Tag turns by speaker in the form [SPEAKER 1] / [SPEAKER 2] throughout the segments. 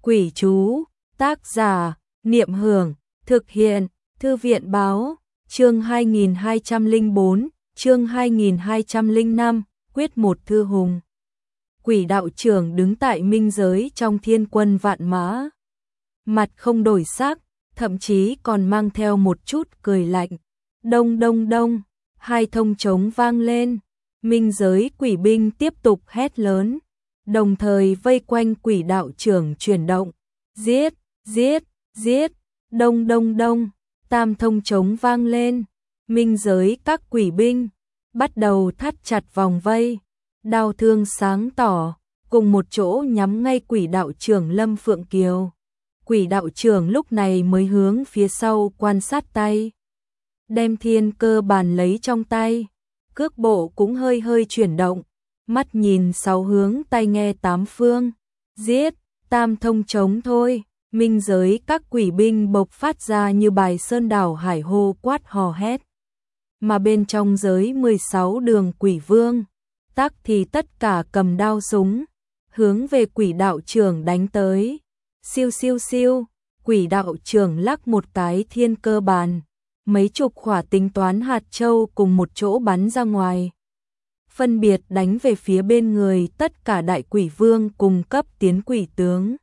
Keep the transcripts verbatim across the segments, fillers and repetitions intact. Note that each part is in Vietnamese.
[SPEAKER 1] Quỷ chú, tác giả, Niệm Hưởng, thực hiện, Thư viện báo, chương hai nghìn hai trăm lẻ bốn, chương hai nghìn hai trăm lẻ năm, quyết một thư hùng. Quỷ đạo trưởng đứng tại minh giới trong thiên quân vạn mã. Mặt không đổi sắc, thậm chí còn mang theo một chút cười lạnh. Đông đông đông, hai thông trống vang lên. Minh giới quỷ binh tiếp tục hét lớn, đồng thời vây quanh quỷ đạo trưởng chuyển động. Giết, giết, giết, đông đông đông, tam thông trống vang lên. Minh giới các quỷ binh bắt đầu thắt chặt vòng vây, đao thương sáng tỏ, cùng một chỗ nhắm ngay quỷ đạo trưởng Lâm Phượng Kiều. Quỷ đạo trưởng lúc này mới hướng phía sau quan sát tay, đem thiên cơ bàn lấy trong tay, cước bộ cũng hơi hơi chuyển động, mắt nhìn sáu hướng tai nghe tám phương. Giết, tam thông trống thôi. Minh giới các quỷ binh bộc phát ra như bài sơn đảo hải hô quát hò hét. Mà bên trong giới mười sáu đường quỷ vương, tắc thì tất cả cầm đao súng, hướng về quỷ đạo trưởng đánh tới. Siêu siêu siêu, quỷ đạo trưởng lắc một cái thiên cơ bàn, mấy chục quả tính toán hạt châu cùng một chỗ bắn ra ngoài, phân biệt đánh về phía bên người tất cả đại quỷ vương cùng cấp tiến quỷ tướng.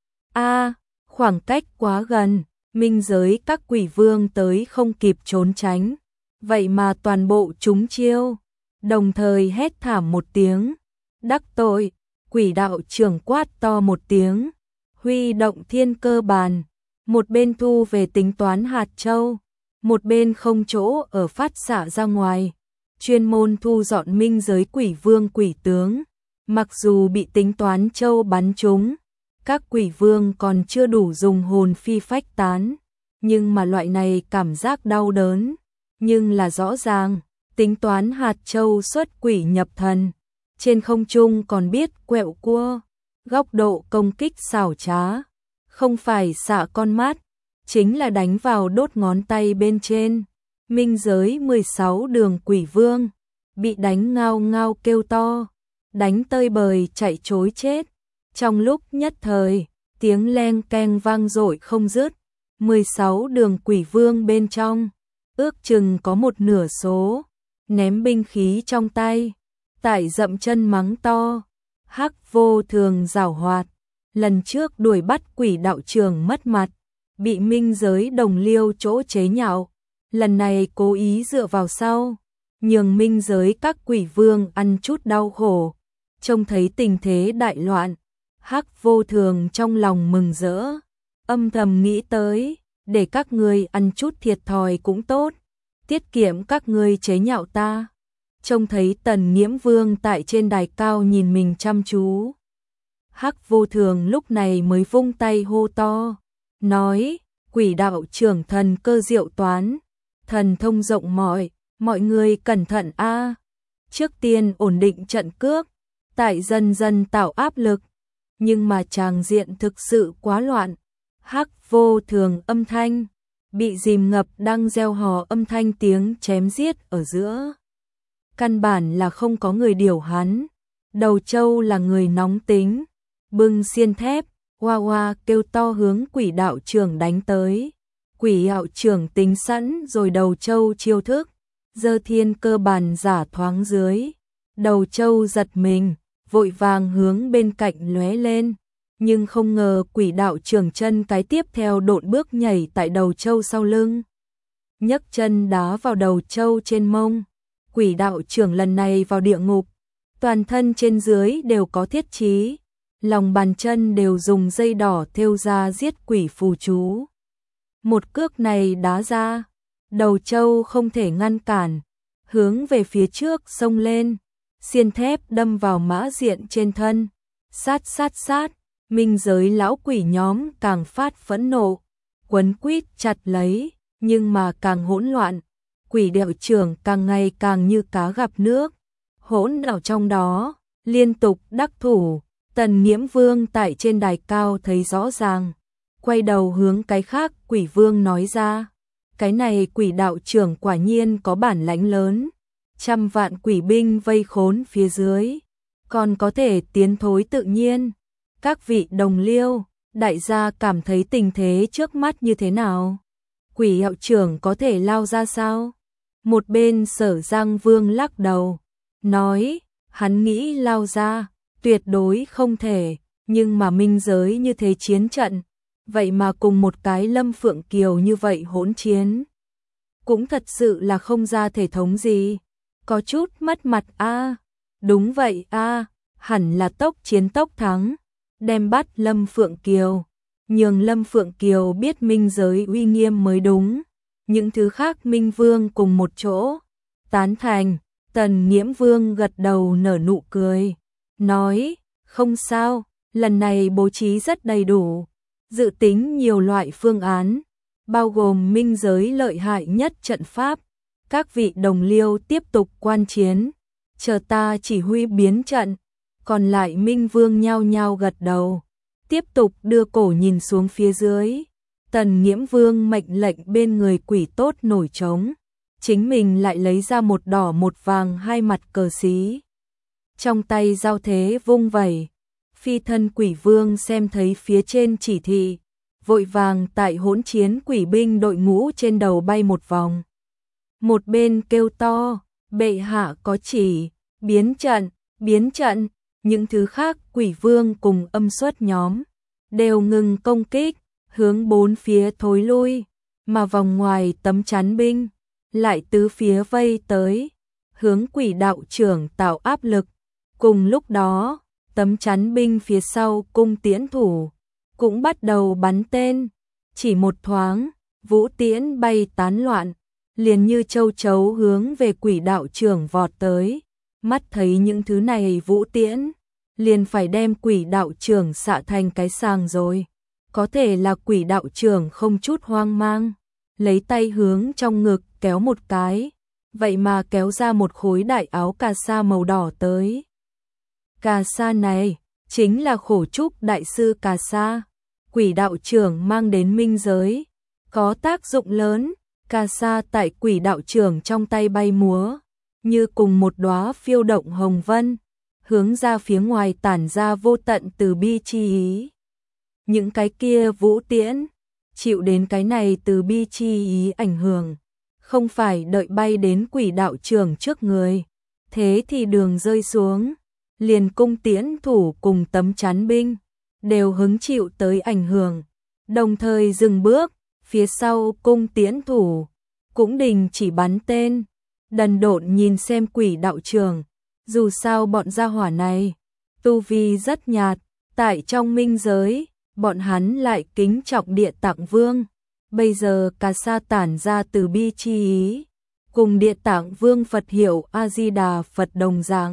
[SPEAKER 1] A, khoảng cách quá gần, minh giới các quỷ vương tới không kịp trốn tránh, vậy mà toàn bộ trúng chiêu, đồng thời hét thảm một tiếng. Đắc tội, quỷ đạo trưởng quát to một tiếng, huy động thiên cơ bàn, một bên thu về tính toán hạt châu, một bên không chỗ ở phát xạ ra ngoài, chuyên môn thu dọn minh giới quỷ vương quỷ tướng. Mặc dù bị tính toán châu bắn trúng, các quỷ vương còn chưa đủ dùng hồn phi phách tán, nhưng mà loại này cảm giác đau đớn, nhưng là rõ ràng, tính toán hạt châu xuất quỷ nhập thần, trên không trung còn biết quẹo cua, góc độ công kích xảo trá, không phải xạ con mắt, chính là đánh vào đốt ngón tay bên trên. Minh giới mười sáu đường quỷ vương bị đánh ngao ngao kêu to, đánh tơi bời chạy trối chết. Trong lúc nhất thời, tiếng leng keng vang dội không dứt. mười sáu đường quỷ vương bên trong, ước chừng có một nửa số ném binh khí trong tay, tại dậm chân mắng to. Hắc vô thường giảo hoạt, lần trước đuổi bắt quỷ đạo trưởng mất mặt, bị minh giới đồng liêu chỗ chế nhạo, lần này cố ý dựa vào sau, nhường minh giới các quỷ vương ăn chút đau khổ. Trông thấy tình thế đại loạn, Hắc vô thường trong lòng mừng rỡ, âm thầm nghĩ tới, để các ngươi ăn chút thiệt thòi cũng tốt, tiết kiệm các ngươi chế nhạo ta. Trông thấy Tần Nghiễm Vương tại trên đài cao nhìn mình chăm chú, Hắc vô thường lúc này mới vung tay hô to, nói: quỷ đạo trưởng thần cơ diệu toán, thần thông rộng mọi, mọi người cẩn thận a. Trước tiên ổn định trận cước, tại dần dần tạo áp lực, nhưng mà tràng diện thực sự quá loạn. Hắc vô thường âm thanh bị dìm ngập đang gieo hò âm thanh tiếng chém giết ở giữa. Căn bản là không có người điều hắn. Đầu Châu là người nóng tính, bưng xiên thép, hoa hoa kêu to hướng quỷ đạo trưởng đánh tới. Quỷ đạo trưởng tính sẵn rồi Đầu Châu chiêu thức, giơ thiên cơ bàn giả thoáng dưới. Đầu Châu giật mình, vội vàng hướng bên cạnh lóe lên, nhưng không ngờ quỷ đạo trưởng chân cái tiếp theo độn bước nhảy tại Đầu Châu sau lưng, nhấc chân đá vào Đầu Châu trên mông. Quỷ đạo trưởng lần này vào địa ngục, toàn thân trên dưới đều có thiết chí, lòng bàn chân đều dùng dây đỏ thêu ra giết quỷ phù chú. Một cước này đá ra, Đầu Châu không thể ngăn cản, hướng về phía trước xông lên, xiên thép đâm vào mã diện trên thân. Sát sát sát, minh giới lão quỷ nhóm càng phát phẫn nộ, quấn quýt chặt lấy, nhưng mà càng hỗn loạn. Quỷ đạo trưởng càng ngày càng như cá gặp nước, hỗn ở trong đó, liên tục đắc thủ. Tần Nghiễm Vương tại trên đài cao thấy rõ ràng, quay đầu hướng cái khác quỷ vương nói ra, cái này quỷ đạo trưởng quả nhiên có bản lãnh lớn, trăm vạn quỷ binh vây khốn phía dưới, còn có thể tiến thối tự nhiên. Các vị đồng liêu, đại gia cảm thấy tình thế trước mắt như thế nào? Quỷ hiệu trưởng có thể lao ra sao? Một bên Sở Giang Vương lắc đầu, nói, hắn nghĩ lao ra, tuyệt đối không thể, nhưng mà minh giới như thế chiến trận, vậy mà cùng một cái Lâm Phượng Kiều như vậy hỗn chiến. Cũng thật sự là không ra thể thống gì, có chút mất mặt a. Đúng vậy a, hẳn là tốc chiến tốc thắng, đem bắt Lâm Phượng Kiều, nhường Lâm Phượng Kiều biết minh giới uy nghiêm mới đúng. Những thứ khác Minh Vương cùng một chỗ, tán thành, Tần Nghiễm Vương gật đầu nở nụ cười, nói, không sao, lần này bố trí rất đầy đủ, dự tính nhiều loại phương án, bao gồm minh giới lợi hại nhất trận pháp, các vị đồng liêu tiếp tục quan chiến, chờ ta chỉ huy biến trận, còn lại Minh Vương nhao nhao gật đầu, tiếp tục đưa cổ nhìn xuống phía dưới. Tần Nghiễm Vương mệnh lệnh bên người quỷ tốt nổi trống, chính mình lại lấy ra một đỏ một vàng hai mặt cờ xí. Trong tay giao thế vung vẩy, phi thân quỷ vương xem thấy phía trên chỉ thị, vội vàng tại hỗn chiến quỷ binh đội ngũ trên đầu bay một vòng. Một bên kêu to, bệ hạ có chỉ, biến trận, biến trận, những thứ khác quỷ vương cùng âm xuất nhóm, đều ngừng công kích, hướng bốn phía thối lui, mà vòng ngoài tấm chắn binh, lại tứ phía vây tới, hướng quỷ đạo trưởng tạo áp lực. Cùng lúc đó, tấm chắn binh phía sau cung tiễn thủ, cũng bắt đầu bắn tên, chỉ một thoáng, vũ tiễn bay tán loạn, liền như châu chấu hướng về quỷ đạo trưởng vọt tới, mắt thấy những thứ này vũ tiễn, liền phải đem quỷ đạo trưởng xạ thành cái sàng rồi. Có thể là quỷ đạo trưởng không chút hoang mang, lấy tay hướng trong ngực kéo một cái, vậy mà kéo ra một khối đại áo cà sa màu đỏ tới. Cà sa này, chính là khổ trúc đại sư cà sa, quỷ đạo trưởng mang đến minh giới, có tác dụng lớn, cà sa tại quỷ đạo trưởng trong tay bay múa, như cùng một đóa phiêu động hồng vân, hướng ra phía ngoài tản ra vô tận từ bi chi ý. Những cái kia vũ tiễn, chịu đến cái này từ bi chi ý ảnh hưởng, không phải đợi bay đến quỷ đạo trưởng trước người, thế thì đường rơi xuống, liền cung tiễn thủ cùng tấm chắn binh, đều hứng chịu tới ảnh hưởng, đồng thời dừng bước, phía sau cung tiễn thủ, cũng đình chỉ bắn tên, đần độn nhìn xem quỷ đạo trưởng, dù sao bọn gia hỏa này, tu vi rất nhạt, tại trong minh giới, bọn hắn lại kính trọng Địa Tạng Vương, bây giờ cà sa tản ra từ bi chi ý, cùng Địa Tạng Vương Phật hiệu A-di-đà Phật đồng dạng,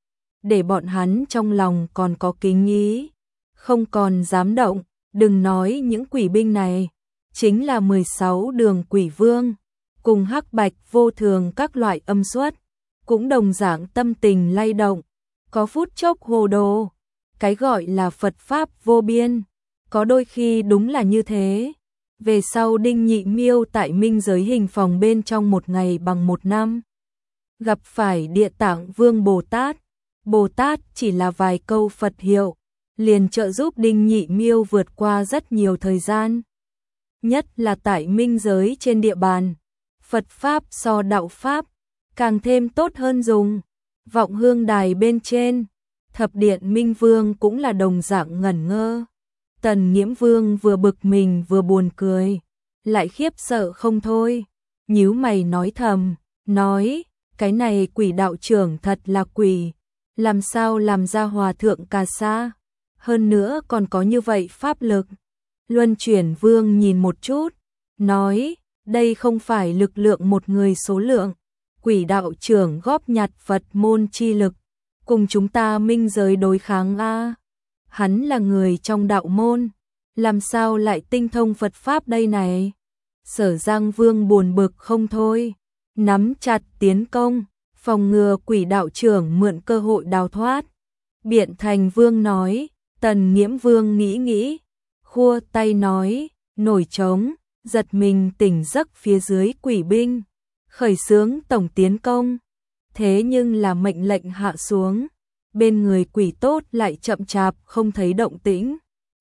[SPEAKER 1] để bọn hắn trong lòng còn có kính ý, không còn dám động, đừng nói những quỷ binh này, chính là mười sáu đường quỷ vương, cùng hắc bạch vô thường các loại âm xuất, cũng đồng dạng tâm tình lay động, có phút chốc hồ đồ, cái gọi là Phật Pháp vô biên. Có đôi khi đúng là như thế. Về sau Đinh Nhị Miêu tại minh giới hình phòng bên trong một ngày bằng một năm. Gặp phải Địa Tạng Vương Bồ Tát. Bồ Tát chỉ là vài câu Phật hiệu, liền trợ giúp Đinh Nhị Miêu vượt qua rất nhiều thời gian. Nhất là tại minh giới trên địa bàn. Phật Pháp so đạo Pháp, càng thêm tốt hơn dùng. Vọng hương đài bên trên, thập điện Minh Vương cũng là đồng dạng ngẩn ngơ. Tần Nghiễm Vương vừa bực mình vừa buồn cười, lại khiếp sợ không thôi, nhíu mày nói thầm, nói, cái này quỷ đạo trưởng thật là quỷ, làm sao làm ra hòa thượng cà sa, hơn nữa còn có như vậy pháp lực. Luân Chuyển Vương nhìn một chút, nói, đây không phải lực lượng một người số lượng, quỷ đạo trưởng góp nhặt Phật môn chi lực, cùng chúng ta minh giới đối kháng a. Hắn là người trong đạo môn, làm sao lại tinh thông Phật Pháp đây này? Sở Giang Vương buồn bực không thôi, nắm chặt tiến công, phòng ngừa quỷ đạo trưởng mượn cơ hội đào thoát. Biện Thành Vương nói, Tần Nghiễm Vương nghĩ nghĩ, khua tay nói, nổi trống, giật mình tỉnh giấc phía dưới quỷ binh, khởi xướng tổng tiến công. Thế nhưng là mệnh lệnh hạ xuống, bên người quỷ tốt lại chậm chạp không thấy động tĩnh,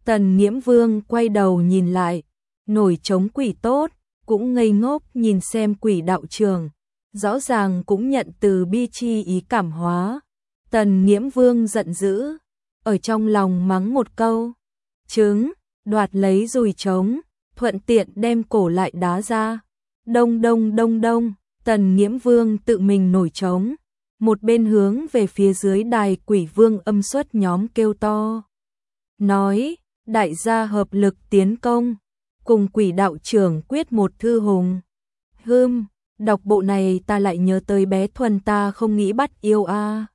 [SPEAKER 1] Tần Nghiễm Vương quay đầu nhìn lại, nổi trống quỷ tốt, cũng ngây ngốc nhìn xem quỷ đạo trưởng, rõ ràng cũng nhận từ bi chi ý cảm hóa. Tần Nghiễm Vương giận dữ, ở trong lòng mắng một câu, trứng, đoạt lấy dùi trống, thuận tiện đem cổ lại đá ra. Đông đông đông đông, Tần Nghiễm Vương tự mình nổi trống, một bên hướng về phía dưới đài quỷ vương âm xuất nhóm kêu to. Nói, đại gia hợp lực tiến công, cùng quỷ đạo trưởng quyết một thư hùng. Hưm, đọc bộ này ta lại nhớ tới bé Thuần ta không nghĩ bắt yêu a.